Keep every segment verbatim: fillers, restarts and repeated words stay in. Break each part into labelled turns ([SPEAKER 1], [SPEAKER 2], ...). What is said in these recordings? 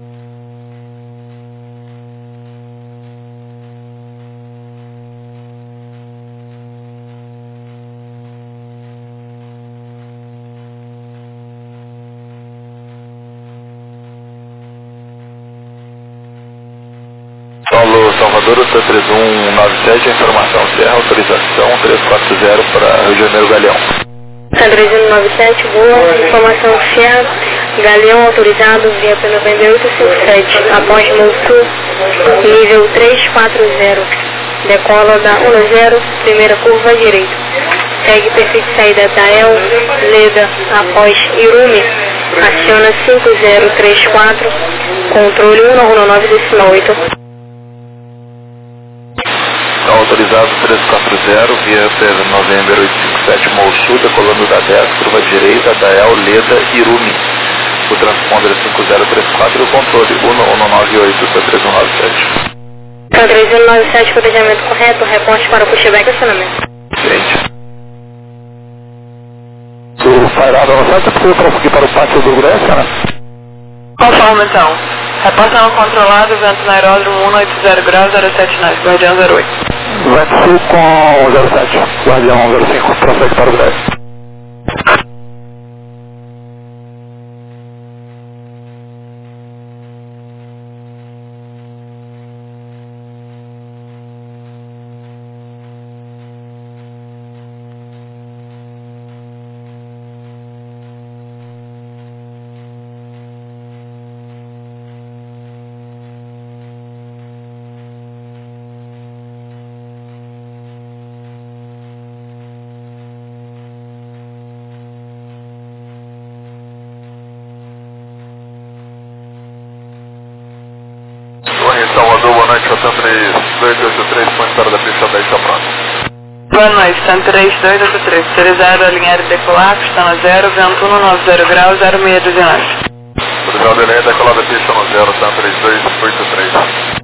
[SPEAKER 1] Paulo Salvador, o C três um nove sete, informação Serra, autorização trezentos e quarenta para Rio de Janeiro Galeão.
[SPEAKER 2] C três um nove sete, boa, informação Serra, Galeão autorizado via P nove oito cinco sete, após Sul, nível trezentos e quarenta, decola da um zero, primeira curva à direita. Segue perfil de saída Dael, Leda, após Irumi, aciona cinco zero três quatro, controle um nove oito.
[SPEAKER 1] Autorizado trezentos e quarenta, via P November oito cinco sete, Sul, decolando da dez, curva direita, Dael, Leda, Irumi. O transponder é cinco zero três quatro, o controle um nove oito, C três um nove sete.
[SPEAKER 2] C três um nove sete, planejamento correto, reporte para o pushback e acionamento.
[SPEAKER 1] Gente.
[SPEAKER 3] O Fairado avançado, você precisa prosseguir para o pátio do Grécia, né?
[SPEAKER 4] Conforme então. Repassa não controlado, vento no aeródromo cento e oitenta graus, zero sete nove, Guardião zero oito.
[SPEAKER 3] Vento sul com zero sete, Guardião zero cinco, prossegue para o Grécia.
[SPEAKER 1] Salvador, boa noite, Santa três dois oito três, ponto para da pista dez, está pronto.
[SPEAKER 4] Boa noite, Santa três dois oito três, três zero, alinhar e decolar, pista no zero, vento um nove zero graus, zero seis um nove.
[SPEAKER 1] Autorizado alinhar e decolar da pista no zero, Santa três dois oito três.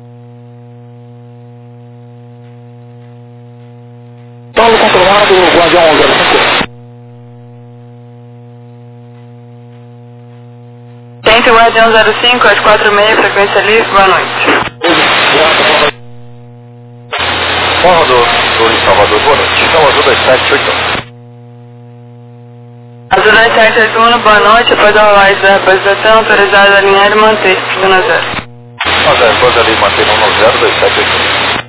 [SPEAKER 3] Paulo controlado, Guardião zero cinco.
[SPEAKER 4] Tente o Guardião zero cinco, às quatro e meia, frequência livre, boa noite.
[SPEAKER 1] Salvador, Torre Salvador, boa noite. Salvador dois sete oito.
[SPEAKER 4] Azul dois sete oito um, boa noite, após a rolagem da representação, autorizado a alinhar e manter, pista no zero.
[SPEAKER 1] Mas é, pode ali manter no zero, dois sete oito um.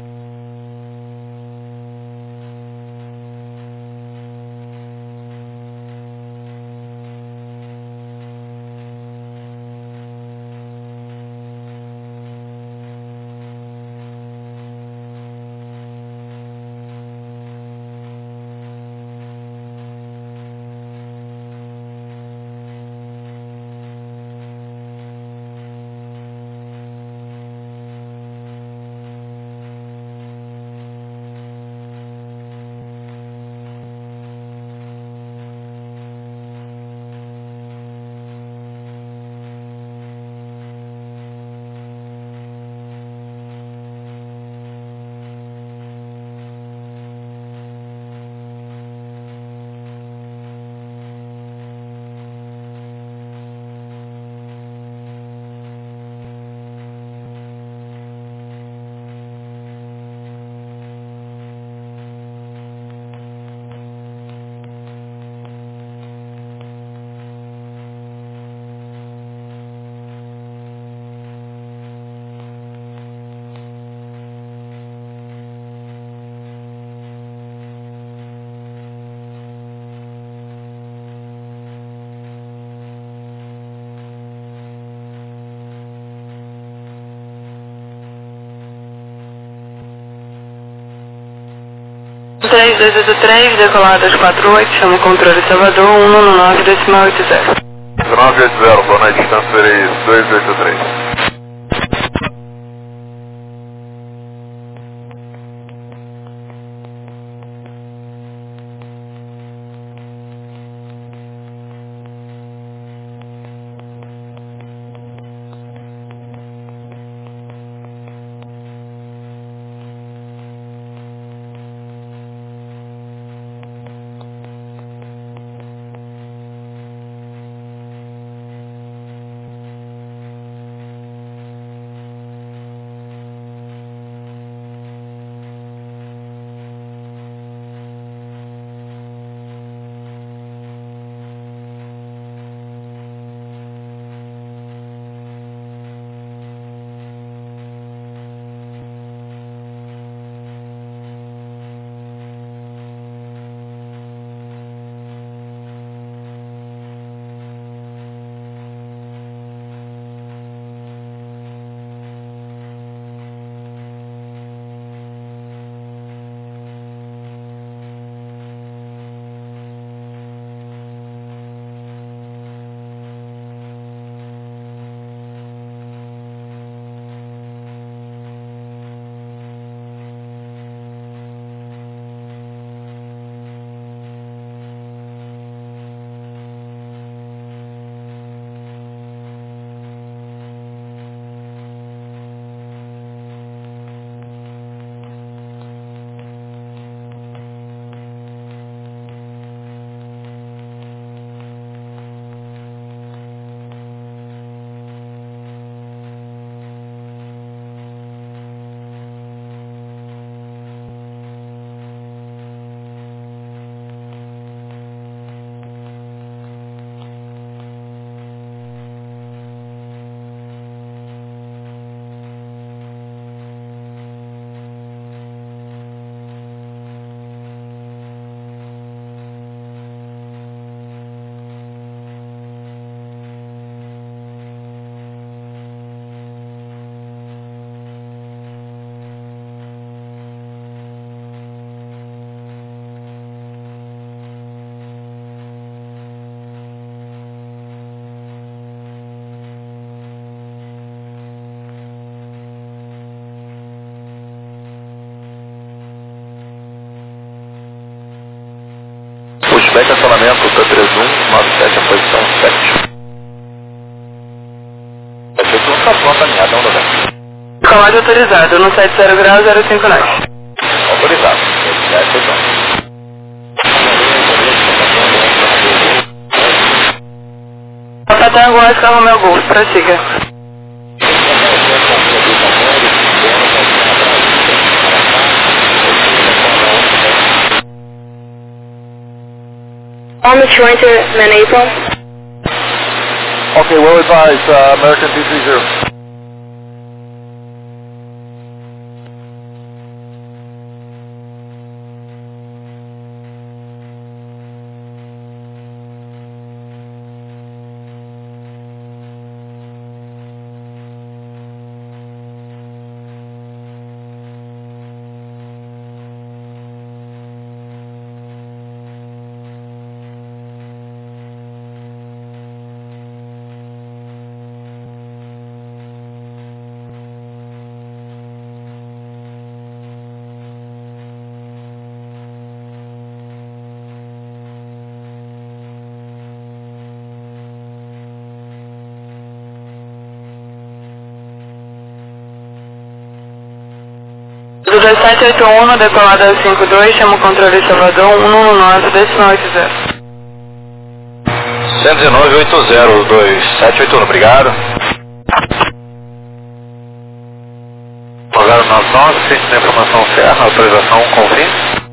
[SPEAKER 4] três dois oito três, decolado às quatro e oito, chama controle Salvador, um nove oito zero.
[SPEAKER 1] nove oito zero, boa noite, distância dois oito três. feedback, acionamento T três um nove sete, a posição sete. Vai ser que não está pronto a minha, não, Novembro.
[SPEAKER 4] Comando autorizado, no sete zero grau zero cinco nove.
[SPEAKER 1] Autorizado, sete então.
[SPEAKER 4] Patango, Oscar Romeo Golf, prossiga.
[SPEAKER 2] Army to enter Manapon.
[SPEAKER 3] Okay, well advised, uh, American two three zero.
[SPEAKER 4] Do sete oito um, decolada cinco dois, chama o controle Salvador um um nove, decimal oito zero.
[SPEAKER 1] cento e nove oito zero, dois sete oito um, obrigado. zero nove nove, centro de informação Serra, autorização com fim.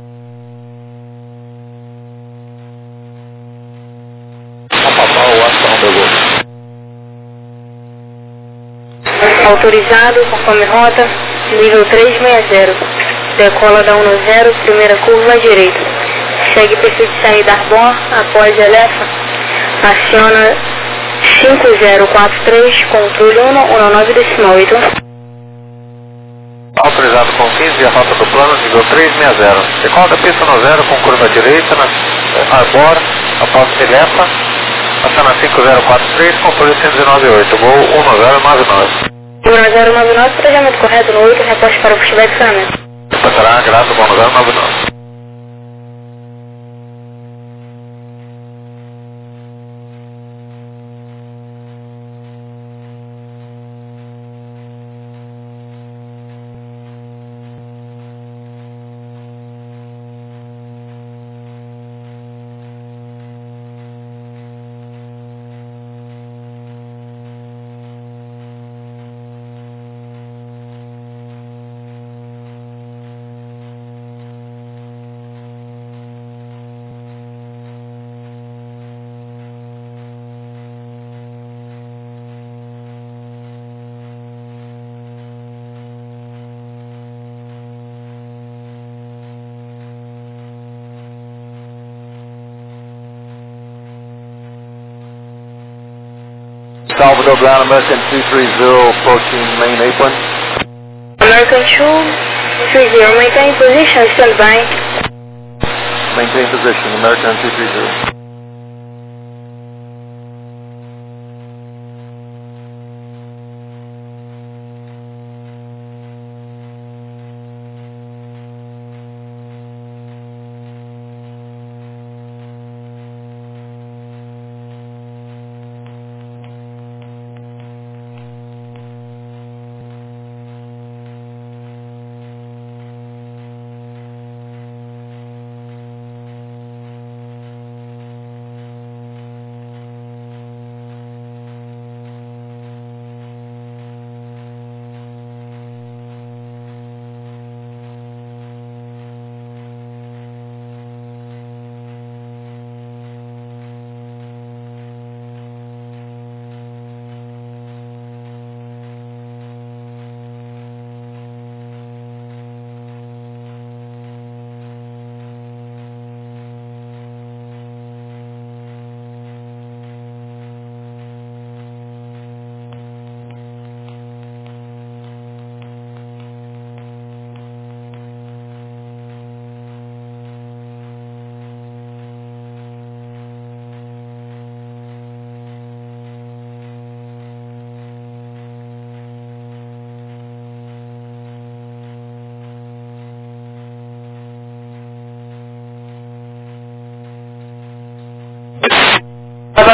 [SPEAKER 2] Autorizado, conforme rota, nível trezentos e sessenta. Decola da um zero, primeira curva à direita. Segue perfil de saída Arbor, após Elefa. Aciona cinco zero quatro três, controle um um nove decimal oito.
[SPEAKER 1] Autorizado com quinze e a rota do plano, nível trezentos e sessenta. Decola da pista no zero com curva à direita, na Arbor, após Elefa. Aciona cinco zero quatro três, controle cento e noventa e oito, voo um zero nove nove.
[SPEAKER 2] um zero nove nove, planejamento correto no oito, reposte para o feedback de saneamento.
[SPEAKER 1] Passará, grato, bom zero nove nove.
[SPEAKER 3] Salvador Ground, American two three zero, approaching main apron.
[SPEAKER 2] American two three zero, maintain position, stand by.
[SPEAKER 3] Maintain position, American two three zero.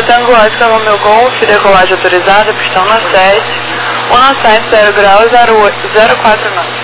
[SPEAKER 4] Tango Oscar Romeo Golf, decolagem autorizada, pistão na sete, um na sete, zero grau, zero quatro nove.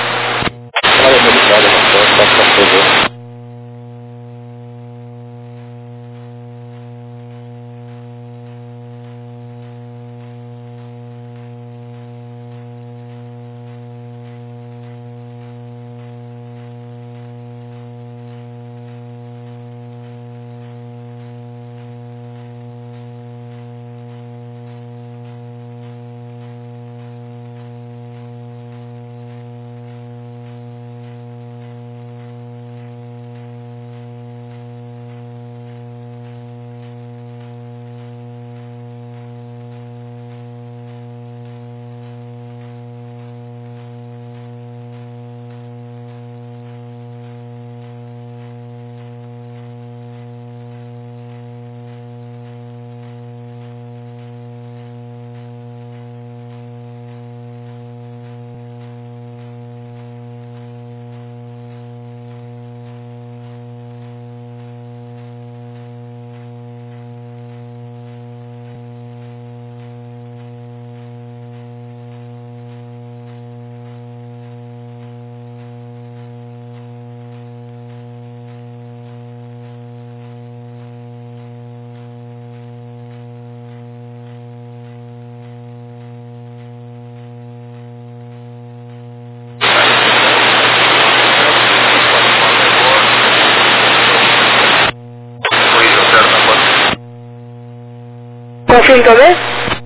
[SPEAKER 2] Confirme talvez?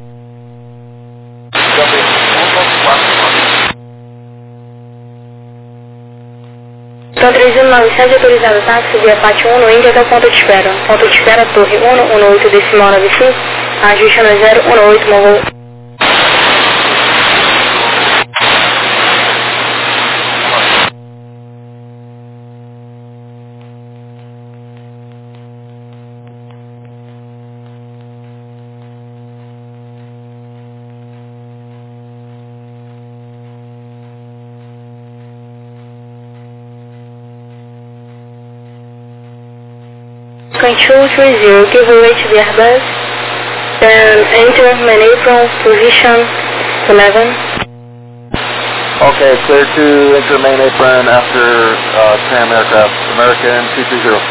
[SPEAKER 2] Então três um nove sete autorizado táxi via Pátio um no Índia até o ponto de espera. Ponto de espera Torre um, um oito decimal nove cinco, ajuste no zero um oito móvel. Control three zero, give away to the Airbus, then enter main apron, position eleven.
[SPEAKER 3] Okay, clear to enter main apron after uh, Tram aircraft, American two two zero.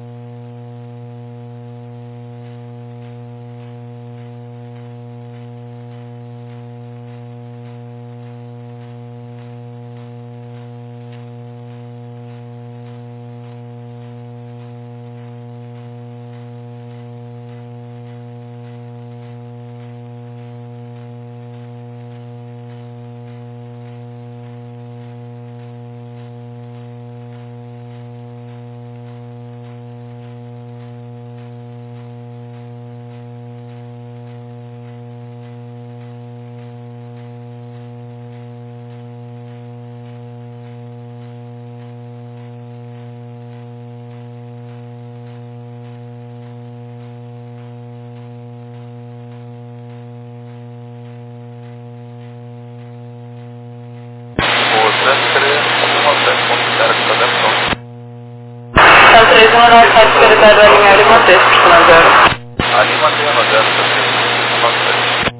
[SPEAKER 4] Então três um nove sete autorizado a alinhar e manter, pistão na zero.
[SPEAKER 1] Ali mantém a zero, tá?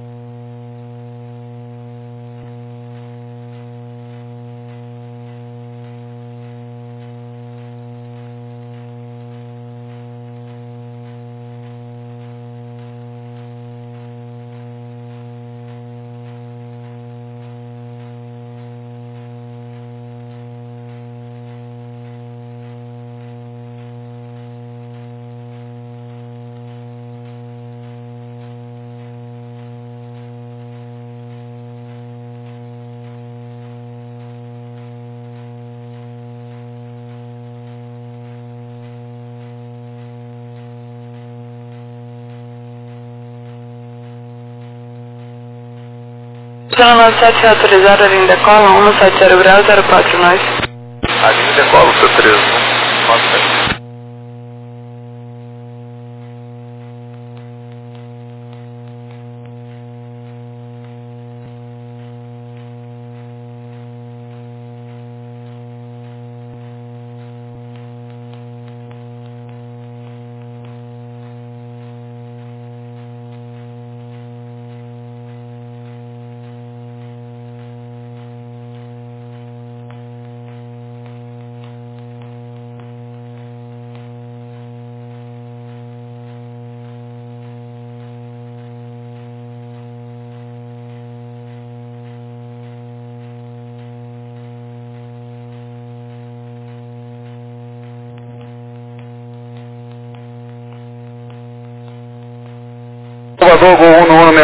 [SPEAKER 4] Zona nove sete autorizado a linha decola, um sete zero grau, zero quatro nove.
[SPEAKER 1] A linha decola, seu três um nove sete.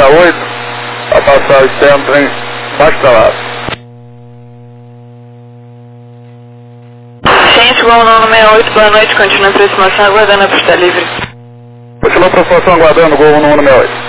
[SPEAKER 3] sessenta e oito, a passar o externo, trem baixo da lata.
[SPEAKER 4] Gente, voo no sessenta e oito, boa noite, continua a aproximação, aguardando a pista livre.
[SPEAKER 3] Continua a aproximação, aguardando, Gol no sessenta e oito.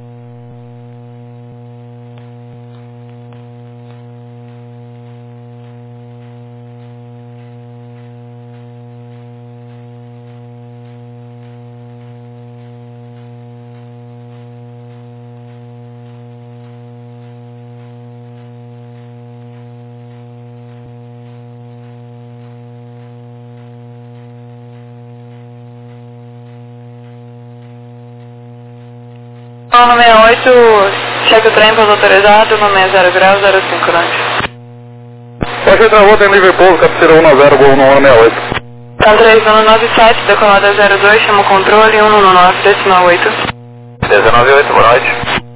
[SPEAKER 4] No sessenta e oito, cheque o trem para autorizado, no sessenta grau, zero cinco nove.
[SPEAKER 3] Pode travou, tem livre pouso, cabeceira um a zero, Gol no sessenta e oito.
[SPEAKER 4] São três um nove sete, decolada zero dois, chama o controle, um um nove, decimal oito.
[SPEAKER 1] dezenove oito, boa noite.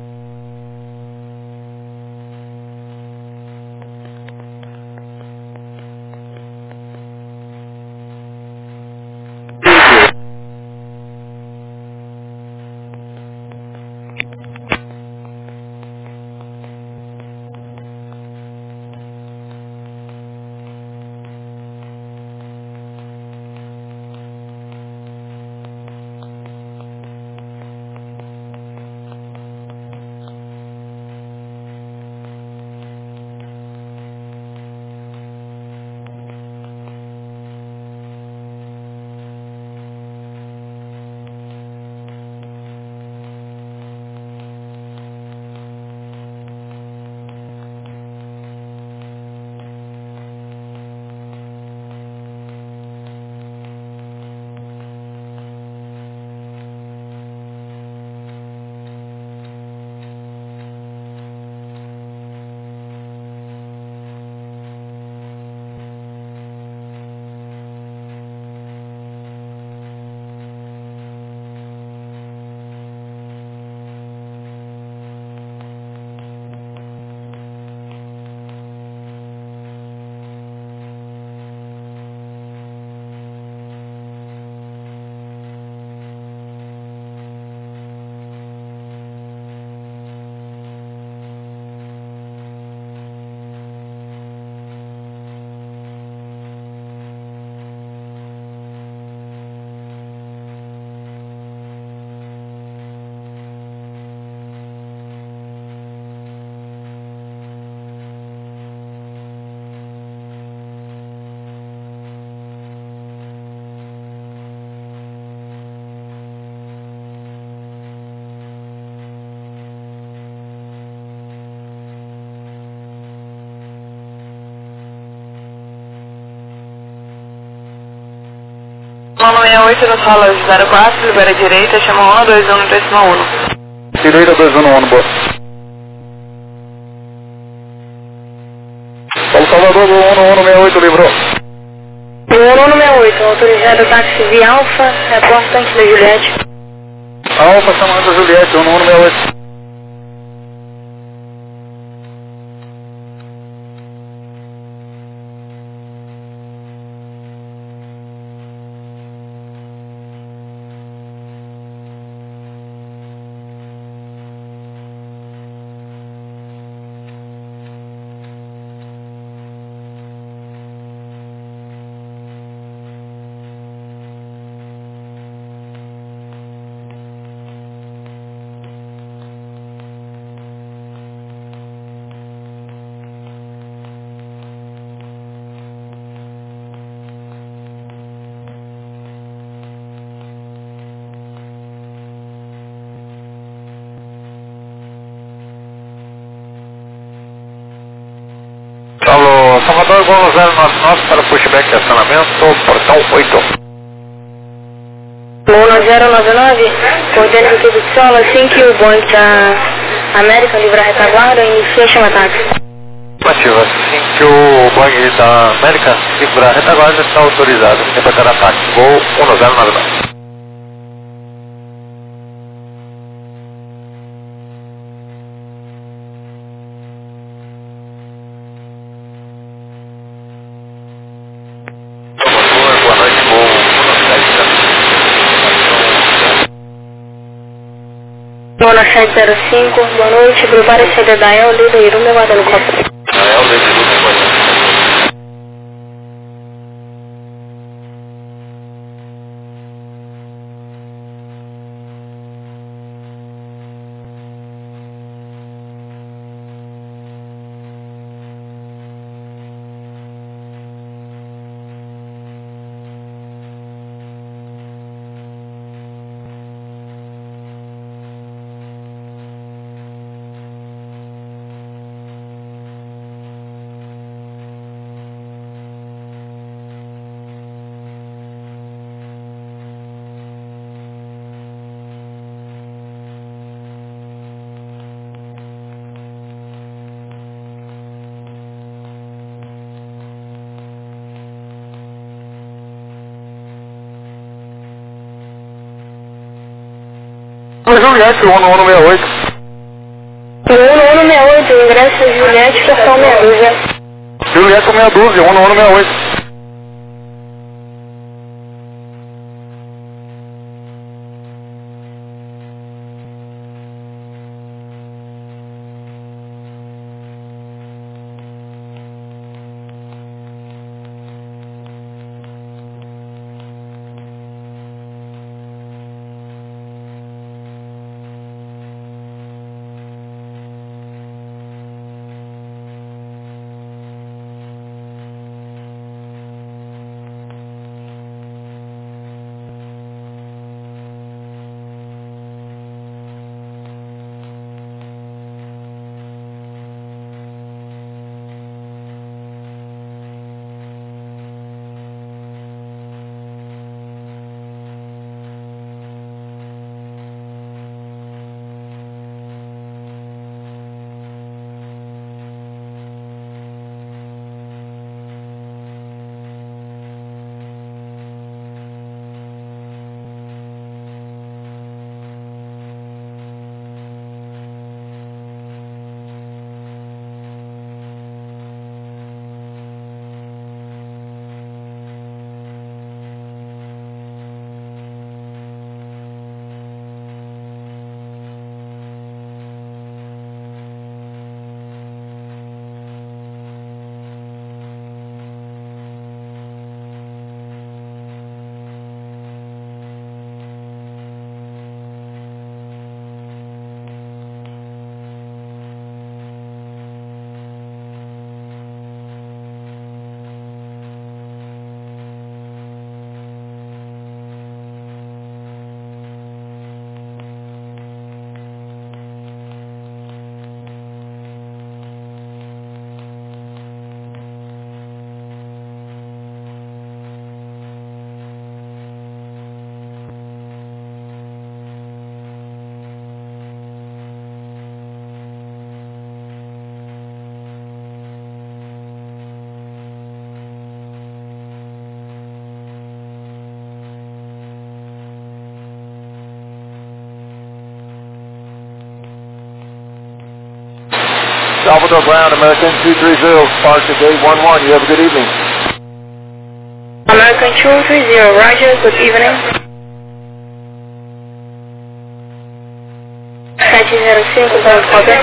[SPEAKER 4] No sessenta e oito, nos rolas zero quatro, libera direita, chama um dois um, decimal um.
[SPEAKER 3] Direita dois um no ano, boa. Paulo Salvador, Gol um no sessenta e oito, livrou.
[SPEAKER 2] Gol no sessenta e oito, autorizado táxi via Alfa, aeroporto Tanque da Juliette.
[SPEAKER 3] Alfa chamando a Juliette, um no sessenta e oito.
[SPEAKER 1] Paulo Salvador, Gol zero nove nove para pushback e acionamento, portão oito.
[SPEAKER 2] Gol zero nove nove, coordenando aqui do solo, assim que o Boeing da América livrar a retaguarda, inicia a chama táxi.
[SPEAKER 1] Ativa, assim que o Boeing da América livrar a retaguarda está autorizado, reportar ataque. Gol um zero nove nove.
[SPEAKER 2] Zona sete zero cinco, boa noite, prepare a saída da El, Leda, Irume, aguardando o copo.
[SPEAKER 1] Da El, Leda, Irume, aguardando.
[SPEAKER 3] Juliette, um um seis oito.
[SPEAKER 2] um um seis oito, ingresso Juliette, portão meia dúzia.
[SPEAKER 3] Juliette meia dúzia, um um seis oito. Salvador Ground, American two three zero, park at gate one one. You have a good evening.
[SPEAKER 2] American two three zero, Roger, good evening. sete zero cinco, ponto cópia.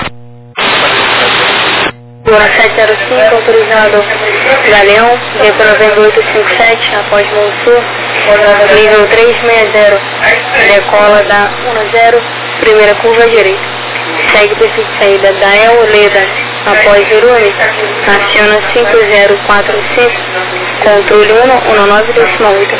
[SPEAKER 2] Zona sete zero cinco, autorizado Galeão, V P nove oito cinco sete, após Morro Sul, nível três seis zero, decola da um zero, primeira curva à direita. Segue perfil de saída da El, Leda, após Irume, aciona cinco zero quatro cinco, controle um um nove decimal oito.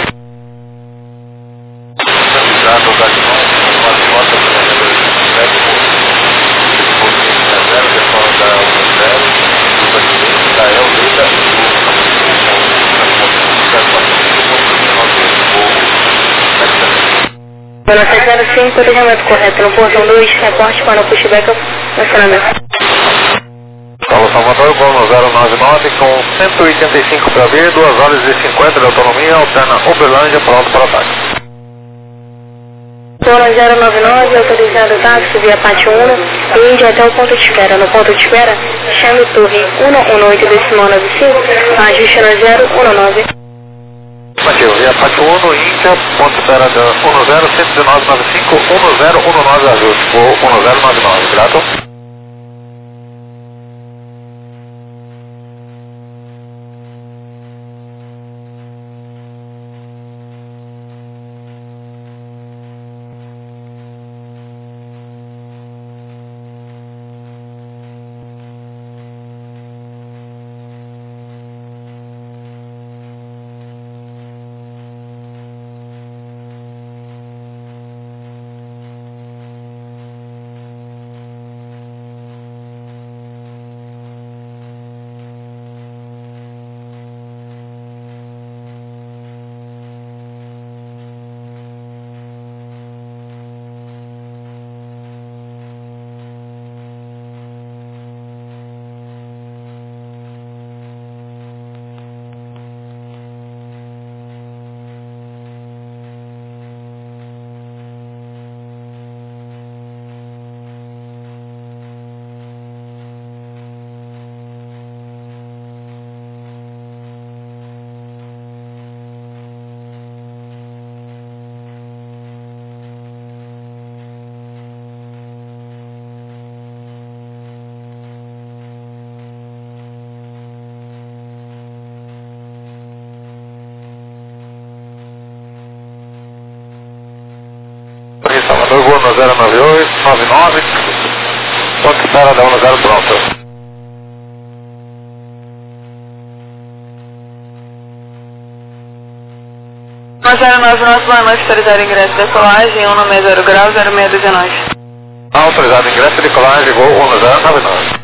[SPEAKER 2] Zona sete zero cinco, atendimento correto no portão dois, reporte para o pushback, funcionamento.
[SPEAKER 3] Paulo Salvador, voo zero nove nove com cento e oitenta e cinco para vir, duas horas e cinquenta de autonomia, alterna Uberlândia, pronto para ataque.
[SPEAKER 2] Zona zero nove nove, autorizado táxi via Pátio um, e inde até o ponto de espera. No ponto de espera, chame Torre um um oito decimal nove cinco, ajuste na zero um nove.
[SPEAKER 3] Afirmativo, via Pátio um, Índia, ponto espera da um zero um um nove nove cinco um zero um nove ajuste, voo um zero nove nove, grato. Salvador, voo no zero nove oito nove nove, ponto espera da um zero pronto.
[SPEAKER 4] um zero nove nove, boa noite, autorizado ingresso, decolagem, um nove zero grau, zero seis dezenove.
[SPEAKER 3] Autorizado ingresso, decolagem, voo um zero nove nove.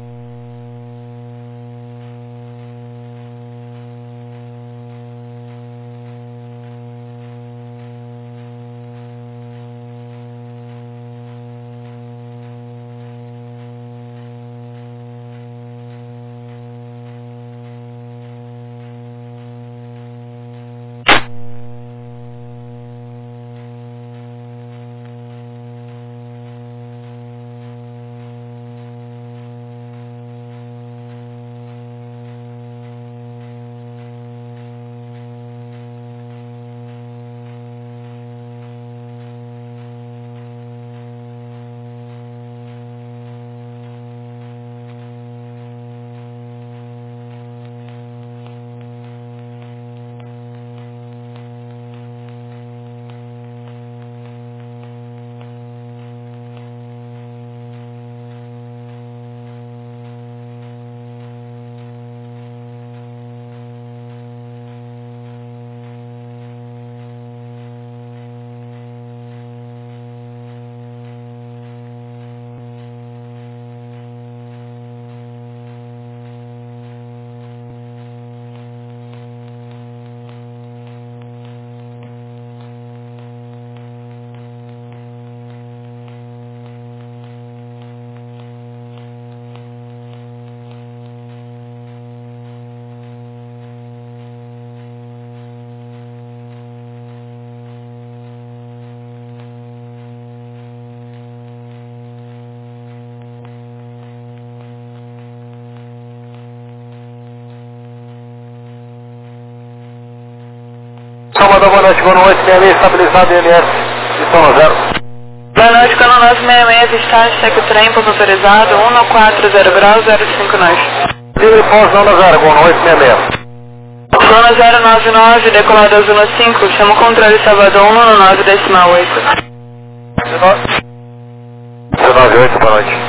[SPEAKER 3] Salvador, boa noite, boa noite, seis seis, estabilizado I M S, Pistão zero.
[SPEAKER 4] Boa noite, Cano nove seis seis, está, segue o trem, ponto autorizado, um quatro zero grau, zero cinco nove.
[SPEAKER 3] Livre Ponte Zona zero, boa noite, seis seis.
[SPEAKER 4] Zona zero nove nove, decolado Zona cinco, chama o controle Salvador um nove nove, decimal oito.
[SPEAKER 3] dezenove oito, boa noite.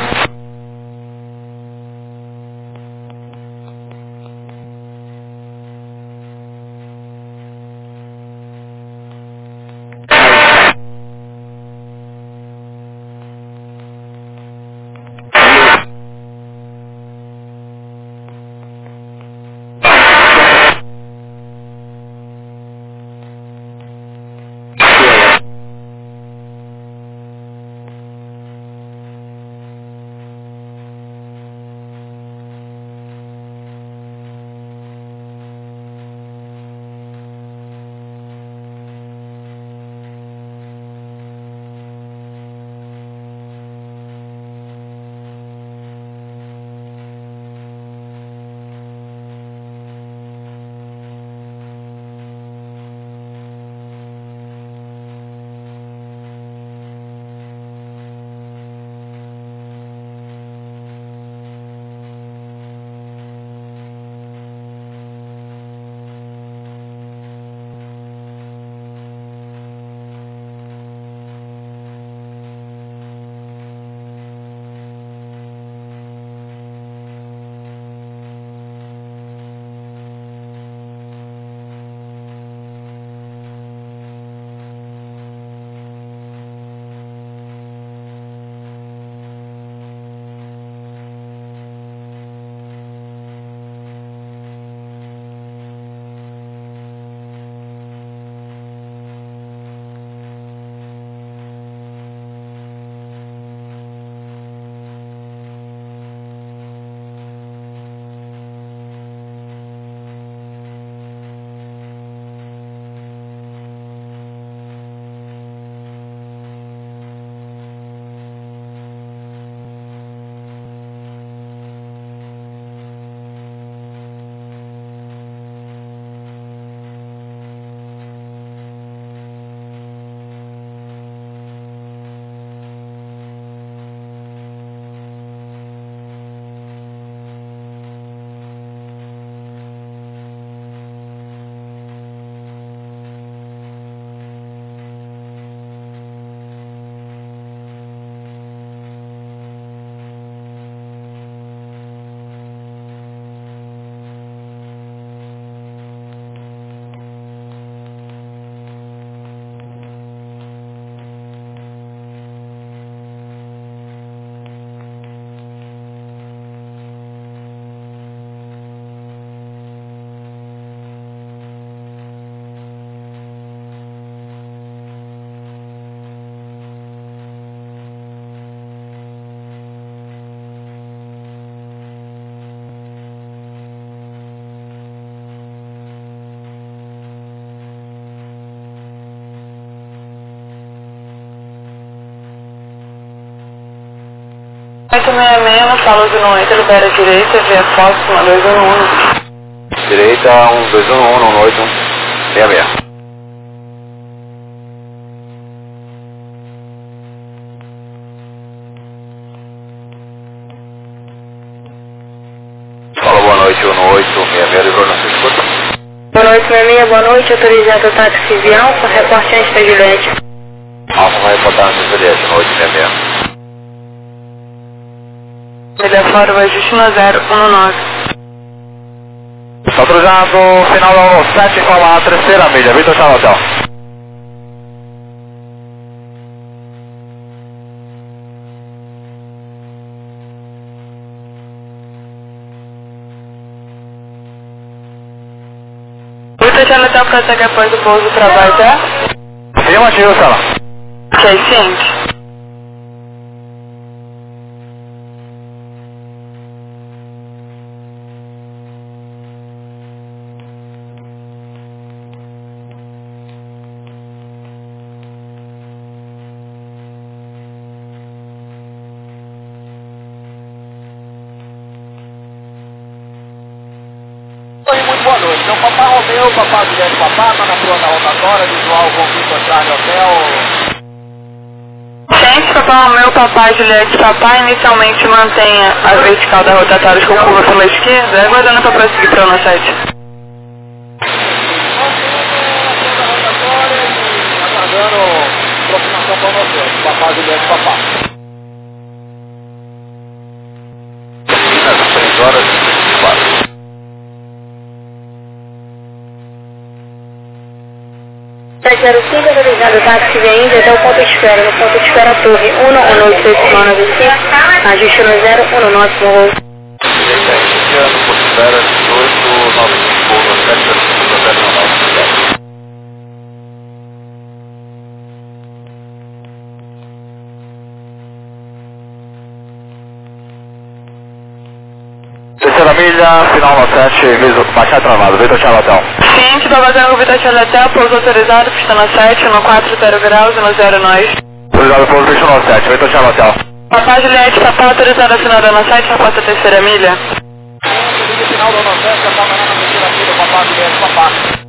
[SPEAKER 4] seis seis no Salos um oito, libera a direita, via Fox um dois um um.
[SPEAKER 3] Direita um dois um um, um oito seis seis. Fala, boa noite, um oito seis seis, livrou na sua escuta.
[SPEAKER 2] Boa noite, seis seis, boa noite, autorizado o táxi de Alfa, reporte antes da Juliette.
[SPEAKER 3] Alfa vai reportar na sua Juliette, um oito seis seis.
[SPEAKER 4] Ele é fora o ajuste no zero um nove.
[SPEAKER 3] Está autorizado, final da um sete, fala a terceira milha, Vitor Charlie Hotel.
[SPEAKER 4] Vitor Charlie Hotel, prossegue após o pouso para Baité.
[SPEAKER 3] Afirmativo, Sala.
[SPEAKER 4] Ok, ciente.
[SPEAKER 3] Muito boa noite. Então, Papá Romeu, Papá Guilherme Papá, está na pronta rotatória, visual com Vitor Charlie Hotel.
[SPEAKER 4] Ciente, Papá Romeu, Papá Juliette, Papá, inicialmente mantenha a vertical da rotatória com curva pela esquerda, aguardando para prosseguir para o nosso site.
[SPEAKER 3] Aguardando aproximação para o nosso site, Papá Guilherme Papá. três horas e quatro.
[SPEAKER 2] sete zero cinco, autorizado o táxi de Índia até o ponto de espera, no ponto de espera Torre um um oito oito nove cinco, ajuste no zero um nove com o
[SPEAKER 3] Direita Índia, no ponto de espera oito nove cinco, sete zero cinco, zero nove sete. Terceira milha, final no sete, baixar travado, Vitor Charlie Hotel.
[SPEAKER 4] Ciente, Papá Tango, Vitor Charlie Hotel, pouso autorizado, pista no sete, no quatro zero graus e no zero nós.
[SPEAKER 3] Autorizado pouso, pista no sete, Vitor Charlie Hotel.
[SPEAKER 4] Papá Juliette, Papá autorizado a final da no sete, após a terceira milha.
[SPEAKER 3] Final do no sete, Papá na terceira milha, Papá Guilherme Papá.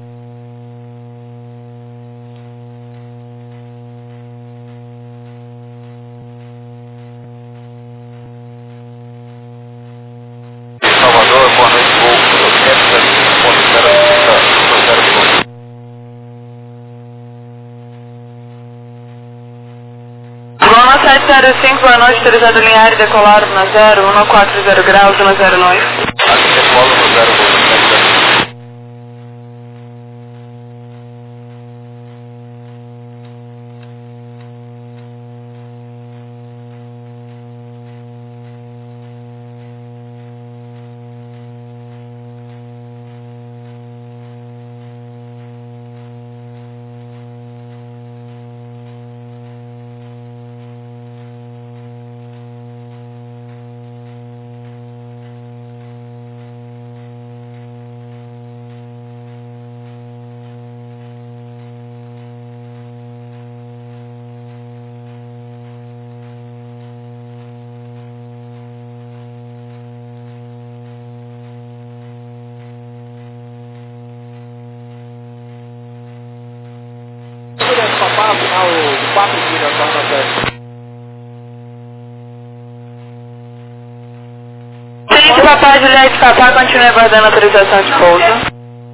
[SPEAKER 3] Salvador, boa noite, voo sete zero cinco, ponto zero cinco.
[SPEAKER 4] Voo no sete zero cinco, boa noite, autorizado linear e decolar no zero, um quatro zero graus e no zero nós.
[SPEAKER 3] Aqui decolo no zero, voo no sete zero cinco. Papá, final de quatro milhas, tá na sete.
[SPEAKER 4] Ciente, Papá Juliette, Papá, continue aguardando a autorização de pouso.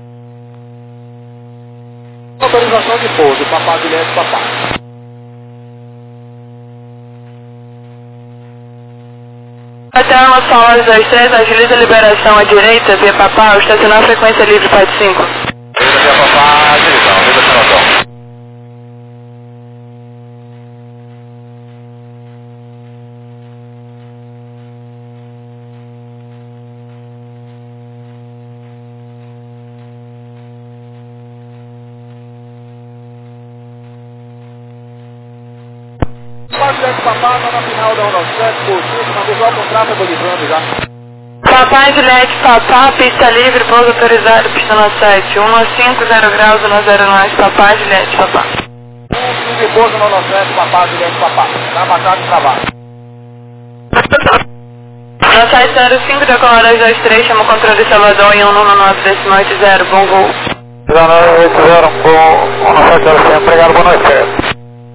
[SPEAKER 3] Autorização de pouso, Papá Guilherme Papá.
[SPEAKER 4] Até no Salas dois três, agiliza a liberação à direita, via Papá, estacionar a frequência livre parte cinco.
[SPEAKER 3] Via Papá, direção, Vitor Charlie Hotel. Papá Guilherme Papá, está na final da um sete, pouquíssima, visual com tráfego livrando já.
[SPEAKER 4] Papá Juliette, Papá, pista livre, pouso autorizado, pista no sete, um cinco zero graus e no zero nós, Papá Juliette, Papá.
[SPEAKER 3] um cinco pouso no sete, Papá Guilherme Papá. Está marcado de trabalho.
[SPEAKER 4] sete zero cinco, decolar dois dois três, chama o controle Salvador em um nove nove decimal oito zero, bom voo.
[SPEAKER 3] um nove oito zero, bom, um nove zero cinco, obrigado, boa noite.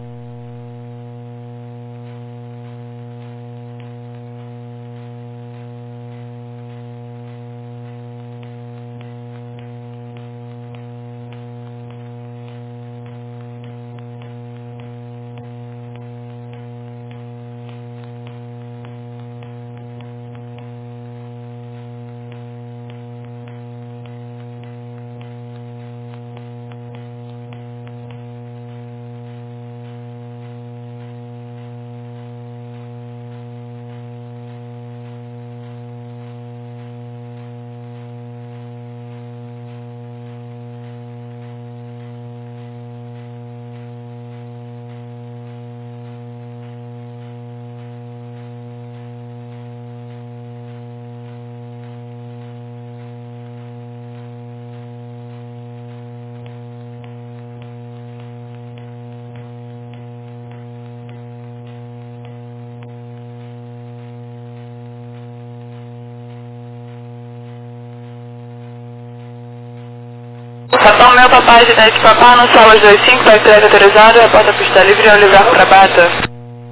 [SPEAKER 4] Capão meu papai de dez papá no Salas dois cinco, vai três autorizado, a porta pista livre, Oliver para Bata.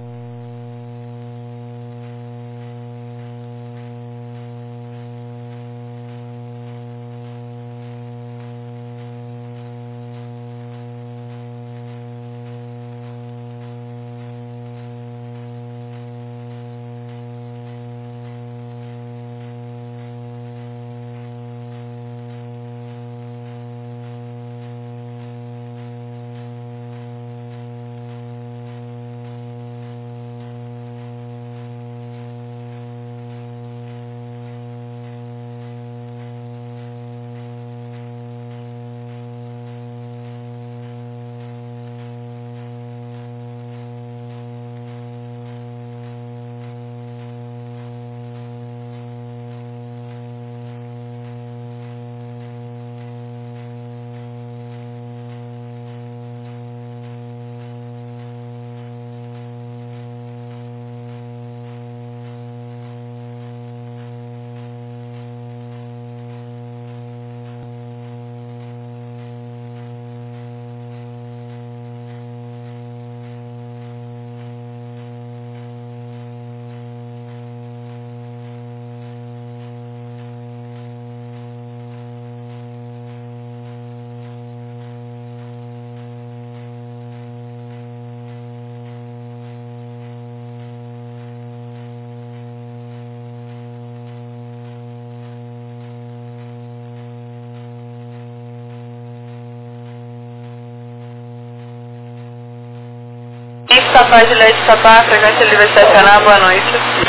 [SPEAKER 4] Papai de leite Sapá, frequência livre estacionar, boa noite.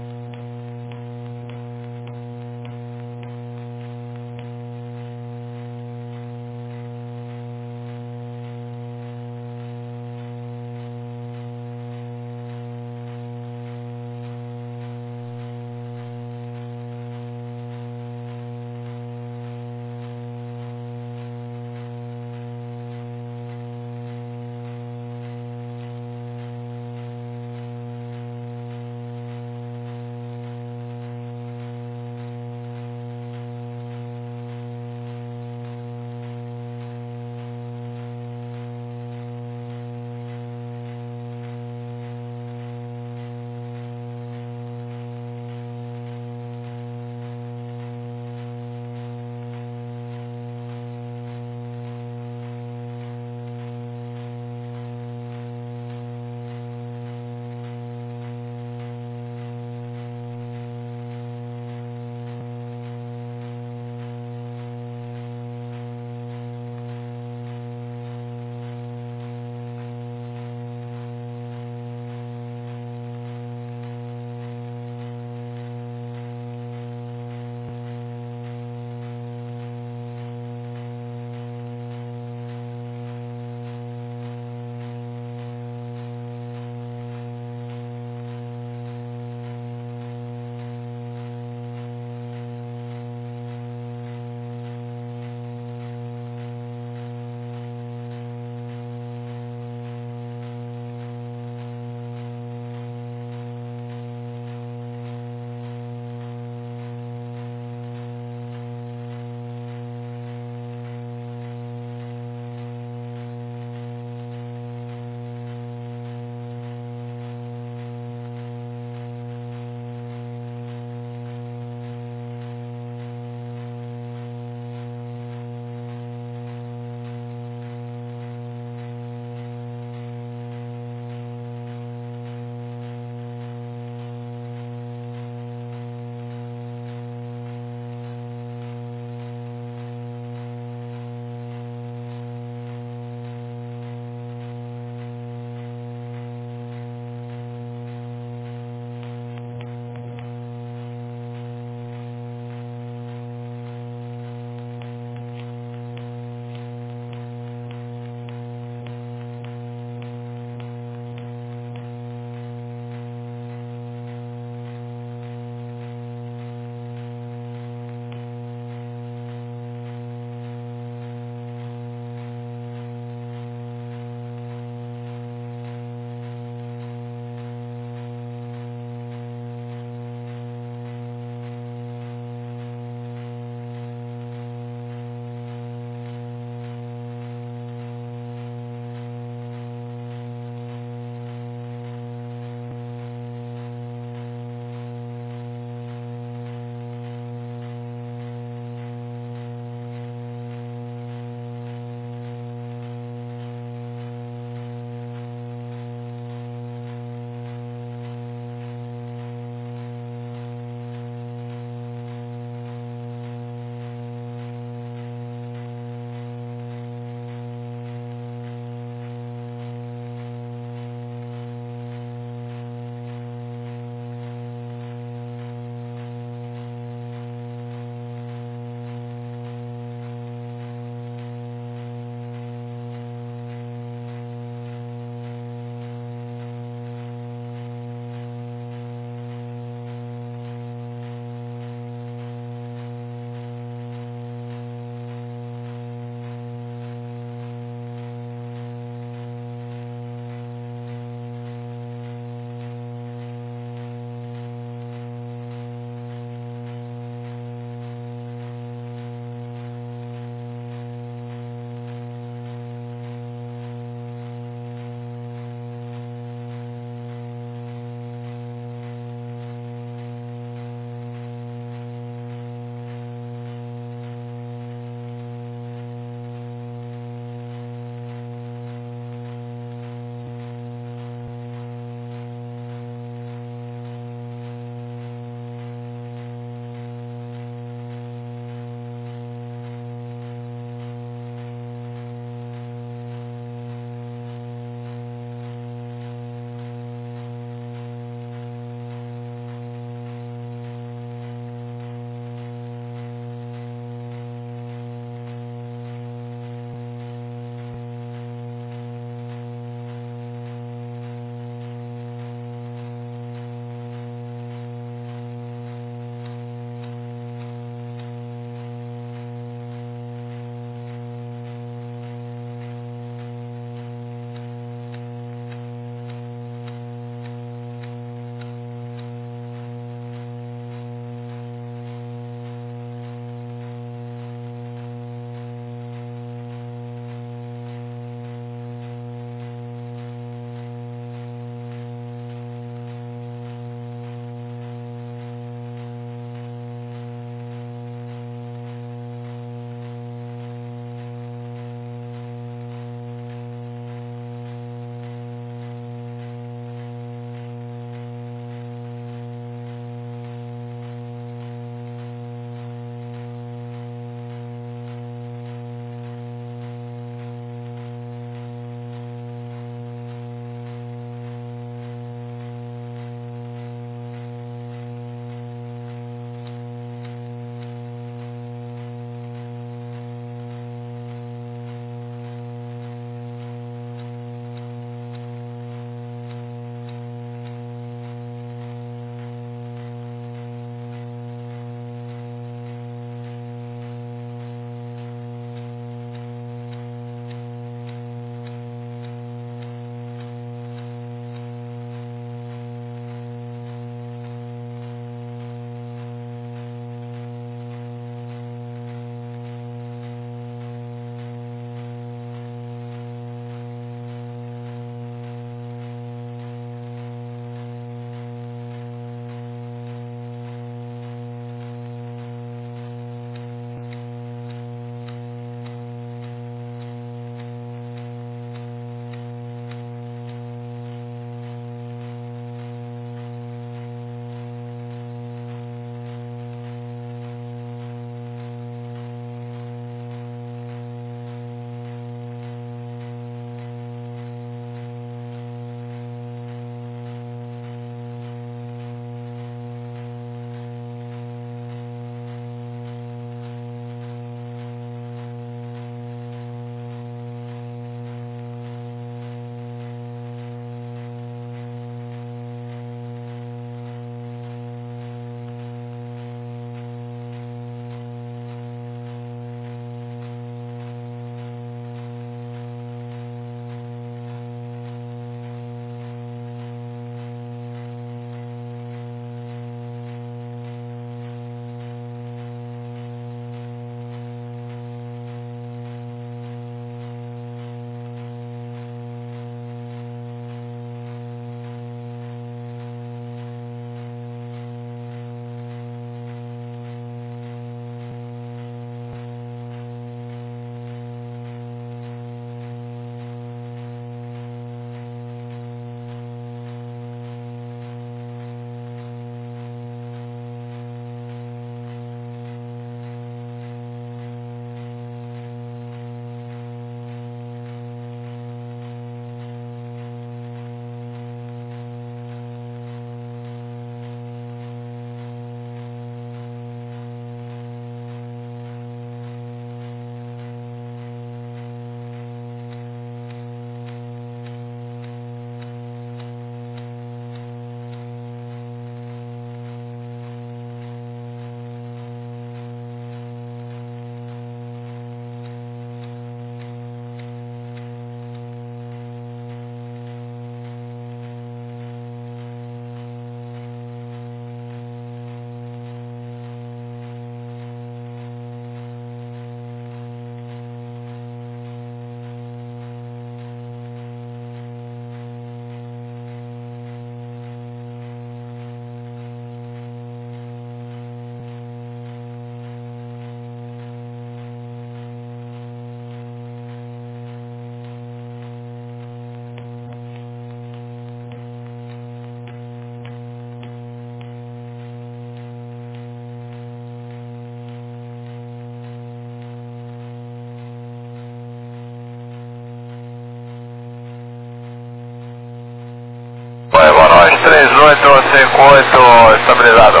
[SPEAKER 3] três oito cinco oito estabilizado.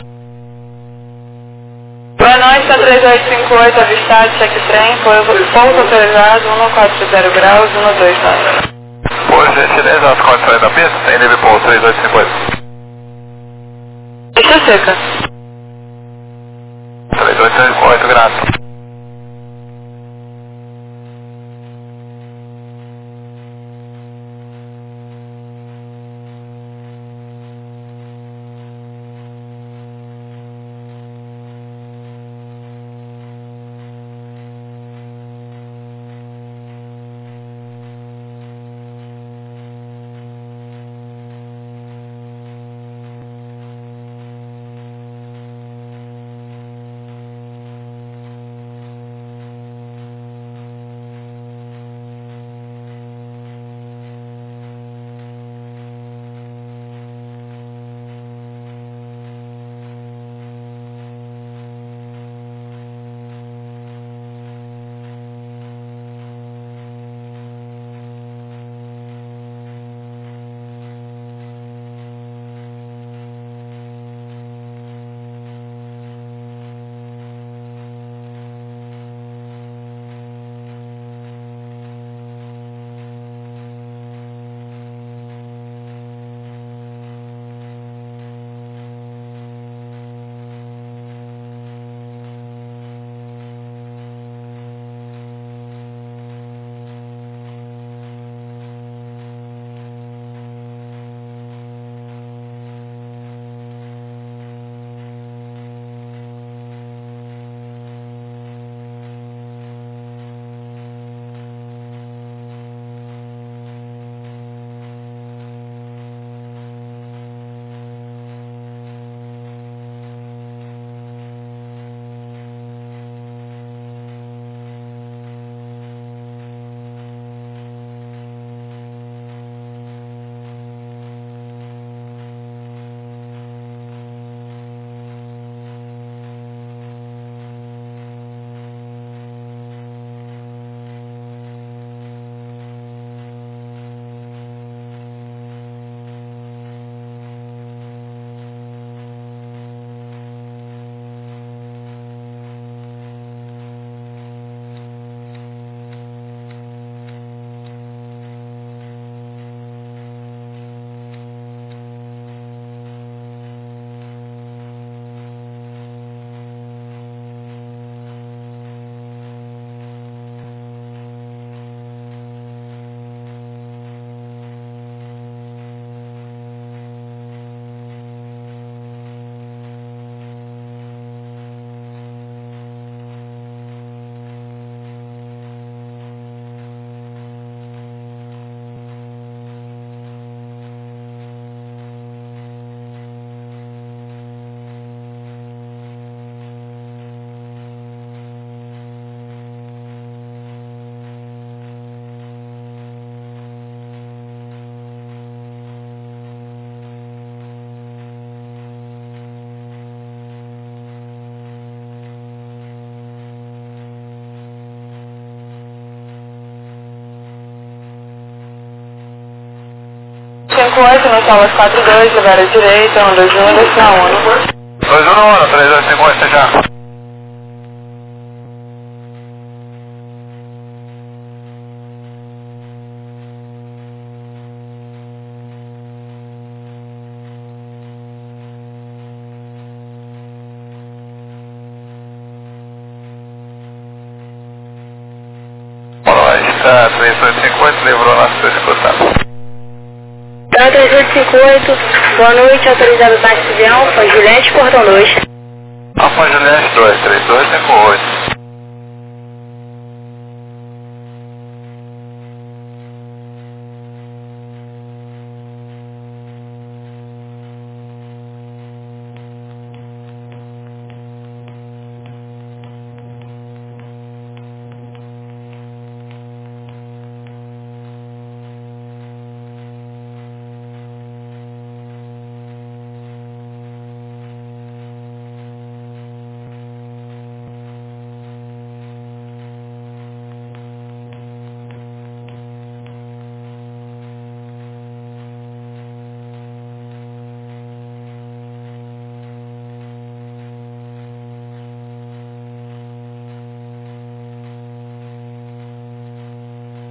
[SPEAKER 4] Boa noite, a três oito cinco oito avistado, cheque trem, pouso autorizado, um quatro zero graus, um dois nove.
[SPEAKER 3] Por gentileza, as condições da pista, tem nível pouso três oito cinco oito.
[SPEAKER 4] Pista seca.
[SPEAKER 3] três oito cinco oito, graças.
[SPEAKER 4] cinco oito, no salas quatro dois, levar à direita, um dois um, desce na ONU.
[SPEAKER 3] dois um na ONU, três dois cinco oito, já. três oito cinco oito, livrou nosso executado.
[SPEAKER 2] três oito cinco oito, boa noite, autorizado táxi de Alfa, Juliette, Cordão dois.
[SPEAKER 3] Alfa Juliette dois, três dois cinco oito.